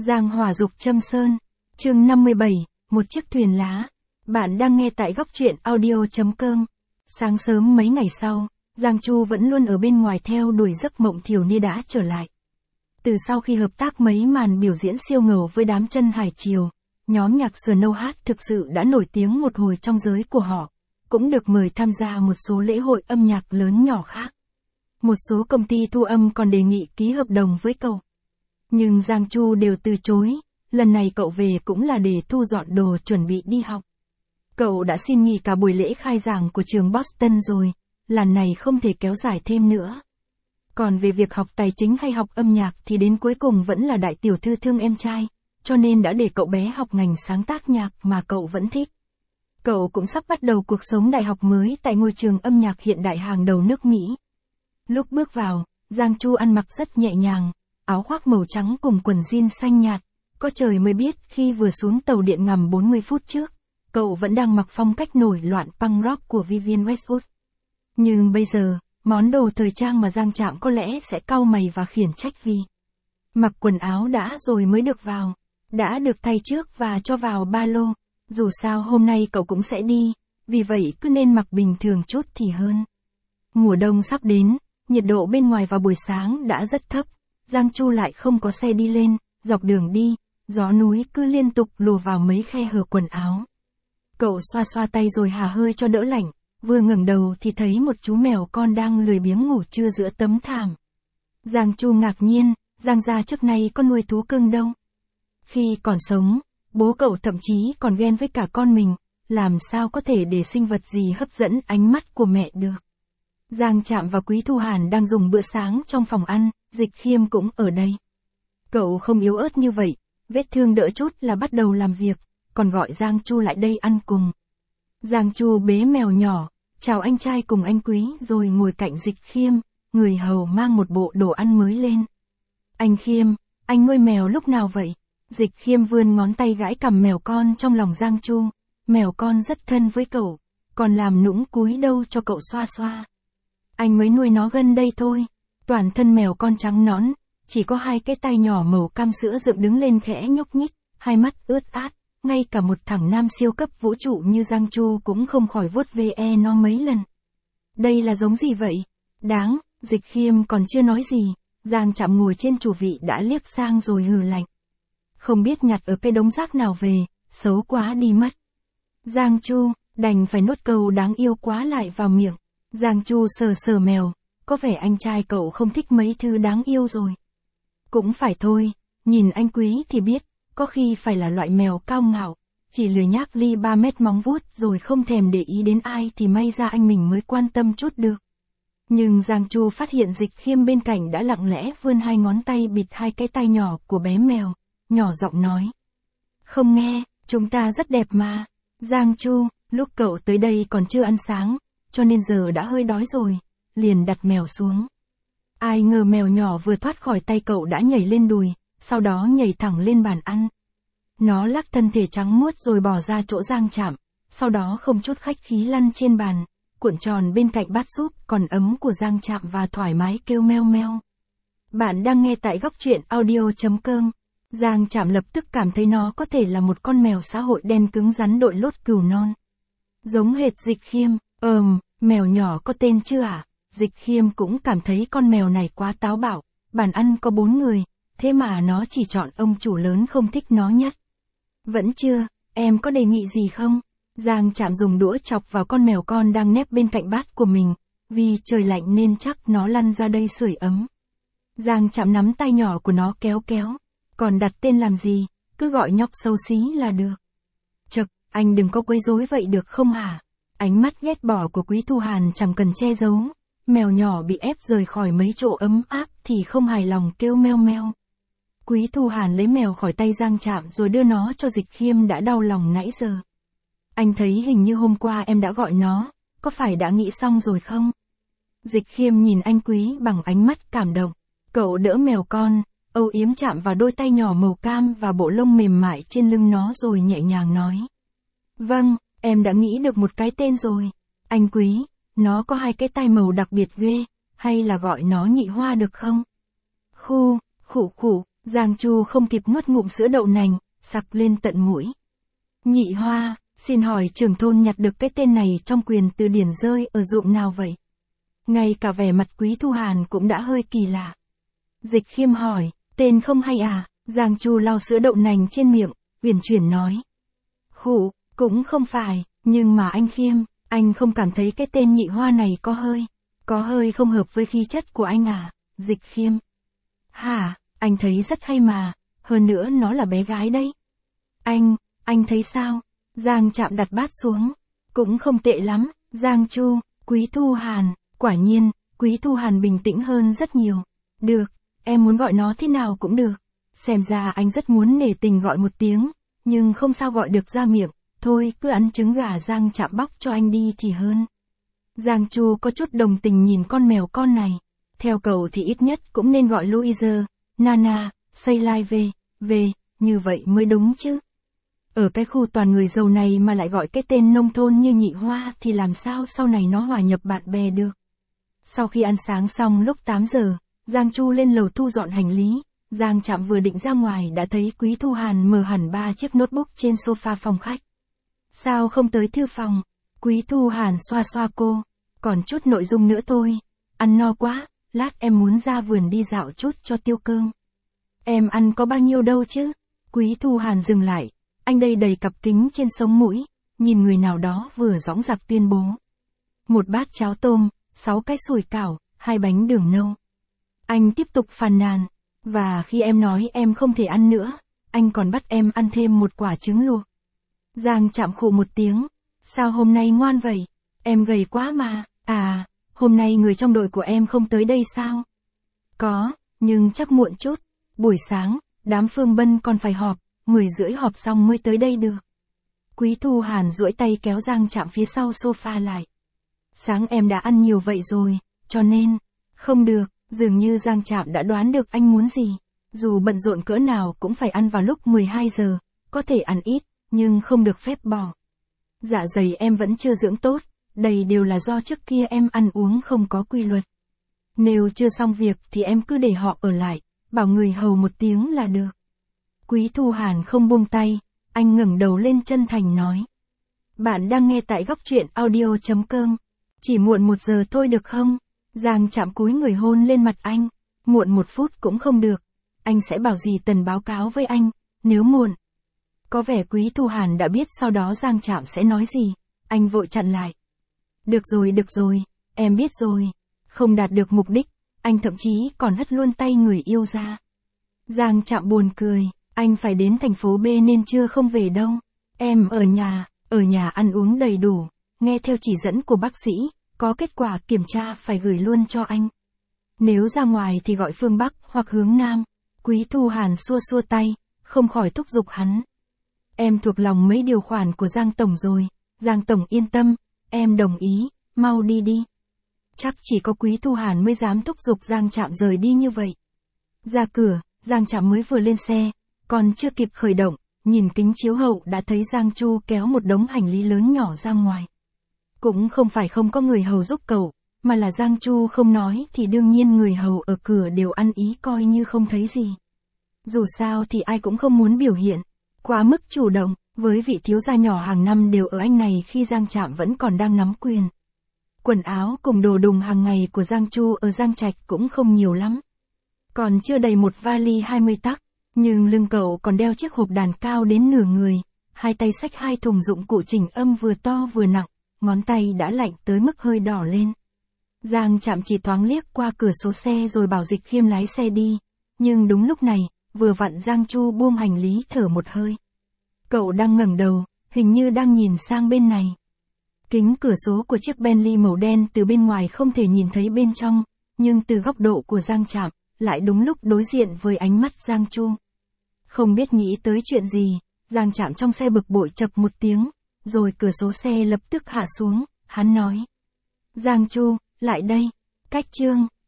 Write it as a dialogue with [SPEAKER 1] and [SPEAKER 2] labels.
[SPEAKER 1] Giang hỏa dục châm sơn. Chương 57, một chiếc thuyền lá. Bạn đang nghe tại góc truyện audio.com. Sáng sớm mấy ngày sau, Giang Chu vẫn luôn ở bên ngoài theo đuổi giấc mộng thiểu ni đã trở lại. Từ sau khi hợp tác mấy màn biểu diễn siêu ngầu với đám chân hải triều, nhóm nhạc Snow Hát thực sự đã nổi tiếng một hồi trong giới của họ, cũng được mời tham gia một số lễ hội âm nhạc lớn nhỏ khác. Một số công ty thu âm còn đề nghị ký hợp đồng với cậu. Nhưng Giang Chu đều từ chối, lần này cậu về cũng là để thu dọn đồ chuẩn bị đi học. Cậu đã xin nghỉ cả buổi lễ khai giảng của trường Boston rồi, lần này không thể kéo dài thêm nữa. Còn về việc học tài chính hay học âm nhạc thì đến cuối cùng vẫn là đại tiểu thư thương em trai, cho nên đã để cậu bé học ngành sáng tác nhạc mà cậu vẫn thích. Cậu cũng sắp bắt đầu cuộc sống đại học mới tại ngôi trường âm nhạc hiện đại hàng đầu nước Mỹ. Lúc bước vào, Giang Chu ăn mặc rất nhẹ nhàng, áo khoác màu trắng cùng quần jean xanh nhạt, có trời mới biết khi vừa xuống tàu điện ngầm 40 phút trước, cậu vẫn đang mặc phong cách nổi loạn punk rock của Vivienne Westwood. Nhưng bây giờ, món đồ thời trang mà Giang Trạm có lẽ sẽ cau mày và khiển trách vì mặc quần áo đã rồi mới được vào, đã được thay trước và cho vào ba lô, dù sao hôm nay cậu cũng sẽ đi, vì vậy cứ nên mặc bình thường chút thì hơn. Mùa đông sắp đến, nhiệt độ bên ngoài vào buổi sáng đã rất thấp, Giang Chu lại không có xe đi lên, dọc đường đi, gió núi cứ liên tục lùa vào mấy khe hở quần áo. Cậu xoa xoa tay rồi hả hơi cho đỡ lạnh, vừa ngẩng đầu thì thấy một chú mèo con đang lười biếng ngủ trưa giữa tấm thảm. Giang Chu ngạc nhiên, Giang gia trước nay có nuôi thú cưng đâu. Khi còn sống, bố cậu thậm chí còn ghen với cả con mình, làm sao có thể để sinh vật gì hấp dẫn ánh mắt của mẹ được. Giang Trạm và Quý Thu Hàn đang dùng bữa sáng trong phòng ăn, Dịch Khiêm cũng ở đây. Cậu không yếu ớt như vậy, vết thương đỡ chút là bắt đầu làm việc, còn gọi Giang Chu lại đây ăn cùng. Giang Chu bế mèo nhỏ, chào anh trai cùng anh Quý rồi ngồi cạnh Dịch Khiêm, người hầu mang một bộ đồ ăn mới lên. Anh Khiêm, anh nuôi mèo lúc nào vậy? Dịch Khiêm vươn ngón tay gãi cằm mèo con trong lòng Giang Chu, mèo con rất thân với cậu, còn làm nũng cúi đâu cho cậu xoa xoa. Anh mới nuôi nó gần đây thôi, toàn thân mèo con trắng nõn, chỉ có hai cái tai nhỏ màu cam sữa dựng đứng lên khẽ nhúc nhích, hai mắt ướt át, ngay cả một thằng nam siêu cấp vũ trụ như Giang Chu cũng không khỏi vuốt ve nó mấy lần. Đây là giống gì vậy? Đáng, Dịch Khiêm còn chưa nói gì, Giang Trạm ngồi trên chủ vị đã liếc sang rồi hừ lạnh. Không biết nhặt ở cái đống rác nào về, xấu quá đi mất. Giang Chu, đành phải nuốt câu đáng yêu quá lại vào miệng. Giang Chu sờ sờ mèo, có vẻ anh trai cậu không thích mấy thứ đáng yêu rồi. Cũng phải thôi, nhìn anh Quý thì biết, có khi phải là loại mèo cao ngạo, chỉ lười nhác ly 3 mét móng vuốt rồi không thèm để ý đến ai thì may ra anh mình mới quan tâm chút được. Nhưng Giang Chu phát hiện Dịch Khiêm bên cạnh đã lặng lẽ vươn hai ngón tay bịt hai cái tai nhỏ của bé mèo, nhỏ giọng nói. Không nghe, chúng ta rất đẹp mà. Giang Chu, lúc cậu tới đây còn chưa ăn sáng, cho nên giờ đã hơi đói rồi, liền đặt mèo xuống. Ai ngờ mèo nhỏ vừa thoát khỏi tay cậu đã nhảy lên đùi, sau đó nhảy thẳng lên bàn ăn. Nó lắc thân thể trắng muốt rồi bỏ ra chỗ Giang Trạm, sau đó không chút khách khí lăn trên bàn, cuộn tròn bên cạnh bát súp còn ấm của Giang Trạm và thoải mái kêu meo meo. Bạn đang nghe tại góc truyện audio.com. Giang Trạm lập tức cảm thấy nó có thể là một con mèo xã hội đen cứng rắn đội lốt cừu non. Giống hệt Dịch Khiêm, mèo nhỏ có tên chưa à? Dịch Khiêm cũng cảm thấy con mèo này quá táo bạo, bàn ăn có 4 người, thế mà nó chỉ chọn ông chủ lớn không thích nó nhất. Vẫn chưa, em có đề nghị gì không? Giang Trạm dùng đũa chọc vào con mèo con đang nép bên cạnh bát của mình, vì trời lạnh nên chắc nó lăn ra đây sưởi ấm. Giang Trạm nắm tay nhỏ của nó kéo kéo, còn đặt tên làm gì, cứ gọi nhóc xấu xí là được. Chậc, anh đừng có quấy rối vậy được không hả? Ánh mắt ghét bỏ của Quý Thu Hàn chẳng cần che giấu, mèo nhỏ bị ép rời khỏi mấy chỗ ấm áp thì không hài lòng kêu meo meo. Quý Thu Hàn lấy mèo khỏi tay Giang Trạm rồi đưa nó cho Dịch Khiêm đã đau lòng nãy giờ. Anh thấy hình như hôm qua em đã gọi nó, có phải đã nghĩ xong rồi không? Dịch Khiêm nhìn anh Quý bằng ánh mắt cảm động, cậu đỡ mèo con, âu yếm chạm vào đôi tay nhỏ màu cam và bộ lông mềm mại trên lưng nó rồi nhẹ nhàng nói. Vâng, em đã nghĩ được một cái tên rồi. Anh Quý, nó có hai cái tai màu đặc biệt ghê, hay là gọi nó Nhị Hoa được không? Khụ, Giang Chu không kịp nuốt ngụm sữa đậu nành, sặc lên tận mũi. Nhị Hoa, xin hỏi trưởng thôn nhặt được cái tên này trong quyền từ điển rơi ở ruộng nào vậy? Ngay cả vẻ mặt Quý Thu Hàn cũng đã hơi kỳ lạ. Dịch Khiêm hỏi, tên không hay à? Giang Chu lau sữa đậu nành trên miệng, uyển chuyển nói. Khụ, cũng không phải, nhưng mà anh Khiêm, anh không cảm thấy cái tên Nhị Hoa này có hơi không hợp với khí chất của anh à? Dịch Khiêm. Hả, anh thấy rất hay mà, hơn nữa nó là bé gái đấy. Anh thấy sao? Giang Trạm đặt bát xuống. Cũng không tệ lắm, Giang Chu, Quý Thu Hàn, quả nhiên, Quý Thu Hàn bình tĩnh hơn rất nhiều. Được, em muốn gọi nó thế nào cũng được. Xem ra anh rất muốn nể tình gọi một tiếng, nhưng không sao gọi được ra miệng, thôi cứ ăn trứng gà Giang Trạm bóc cho anh đi thì hơn. Giang Chu có chút đồng tình nhìn con mèo con này. Theo cậu thì ít nhất cũng nên gọi Louise, Nana, Say Live về, như vậy mới đúng chứ. Ở cái khu toàn người giàu này mà lại gọi cái tên nông thôn như Nhị Hoa thì làm sao sau này nó hòa nhập bạn bè được. Sau khi ăn sáng xong lúc 8 giờ, Giang Chu lên lầu thu dọn hành lý. Giang Trạm vừa định ra ngoài đã thấy Quý Thu Hàn mở hẳn 3 chiếc notebook trên sofa phòng khách. Sao không tới thư phòng? Quý Thu Hàn xoa xoa cô. Còn chút nội dung nữa thôi. Ăn no quá, lát em muốn ra vườn đi dạo chút cho tiêu cơm. Em ăn có bao nhiêu đâu chứ? Quý Thu Hàn dừng lại. Anh đây đầy cặp kính trên sống mũi, nhìn người nào đó vừa dõng dạc tuyên bố. 1 bát cháo tôm, 6 cái sủi cảo, 2 bánh đường nâu. Anh tiếp tục phàn nàn. Và khi em nói em không thể ăn nữa, anh còn bắt em ăn thêm 1 quả trứng luộc. Giang Trạm khụ một tiếng. Sao hôm nay ngoan vậy? Em gầy quá mà. À, hôm nay người trong đội của em không tới đây sao? Có, nhưng chắc muộn chút. Buổi sáng, đám Phương Bân còn phải họp, 10:30 họp xong mới tới đây được. Quý Thu Hàn duỗi tay kéo Giang Trạm phía sau sofa lại. Sáng em đã ăn nhiều vậy rồi, cho nên, không được, dường như Giang Trạm đã đoán được anh muốn gì. Dù bận rộn cỡ nào cũng phải ăn vào lúc 12 giờ, có thể ăn ít, nhưng không được phép bỏ. Dạ dày em vẫn chưa dưỡng tốt, đây đều là do trước kia em ăn uống không có quy luật. Nếu chưa xong việc thì em cứ để họ ở lại, bảo người hầu một tiếng là được. Quý Thu Hàn không buông tay, anh ngẩng đầu lên chân thành nói. Bạn đang nghe tại góc truyện audio.com. Chỉ muộn 1 giờ thôi được không? Giang Trạm cúi người hôn lên mặt anh. Muộn 1 phút cũng không được. Anh sẽ bảo dì Tần báo cáo với anh, nếu muộn. Có vẻ Quý Thu Hàn đã biết sau đó Giang Trạm sẽ nói gì. Anh vội chặn lại. Được rồi, em biết rồi. Không đạt được mục đích, anh thậm chí còn hất luôn tay người yêu ra. Giang Trạm buồn cười. Anh phải đến thành phố B nên chưa không về đâu. Em ở nhà ăn uống đầy đủ, nghe theo chỉ dẫn của bác sĩ, có kết quả kiểm tra phải gửi luôn cho anh. Nếu ra ngoài thì gọi phương Bắc hoặc hướng Nam. Quý Thu Hàn xua xua tay, không khỏi thúc giục hắn. Em thuộc lòng mấy điều khoản của Giang Tổng rồi, Giang Tổng yên tâm, em đồng ý, mau đi đi. Chắc chỉ có Quý Thu Hàn mới dám thúc giục Giang Trạm rời đi như vậy. Ra cửa, Giang Trạm mới vừa lên xe. Còn chưa kịp khởi động, nhìn kính chiếu hậu đã thấy Giang Chu kéo một đống hành lý lớn nhỏ ra ngoài. Cũng không phải không có người hầu giúp cậu, mà là Giang Chu không nói thì đương nhiên người hầu ở cửa đều ăn ý coi như không thấy gì. Dù sao thì ai cũng không muốn biểu hiện quá mức chủ động, với vị thiếu gia nhỏ hàng năm đều ở anh này khi Giang Trạm vẫn còn đang nắm quyền. Quần áo cùng đồ đùng hàng ngày của Giang Chu ở Giang Trạch cũng không nhiều lắm. Còn chưa đầy một vali 20 tắc. Nhưng lưng cậu còn đeo chiếc hộp đàn cao đến nửa người, 2 tay xách 2 thùng dụng cụ chỉnh âm vừa to vừa nặng, ngón tay đã lạnh tới mức hơi đỏ lên. Giang Trạm chỉ thoáng liếc qua cửa sổ xe rồi bảo Dịch Khiêm lái xe đi, nhưng đúng lúc này, vừa vặn Giang Chu buông hành lý thở một hơi. Cậu đang ngẩng đầu, hình như đang nhìn sang bên này. Kính cửa sổ của chiếc Bentley màu đen từ bên ngoài không thể nhìn thấy bên trong, nhưng từ góc độ của Giang Trạm, lại đúng lúc đối diện với ánh mắt Giang Chu. Không biết nghĩ tới chuyện gì, Giang Trạm trong xe bực bội chập một tiếng, rồi cửa sổ xe lập tức hạ xuống, hắn nói. Giang Chu, lại đây, cách chương.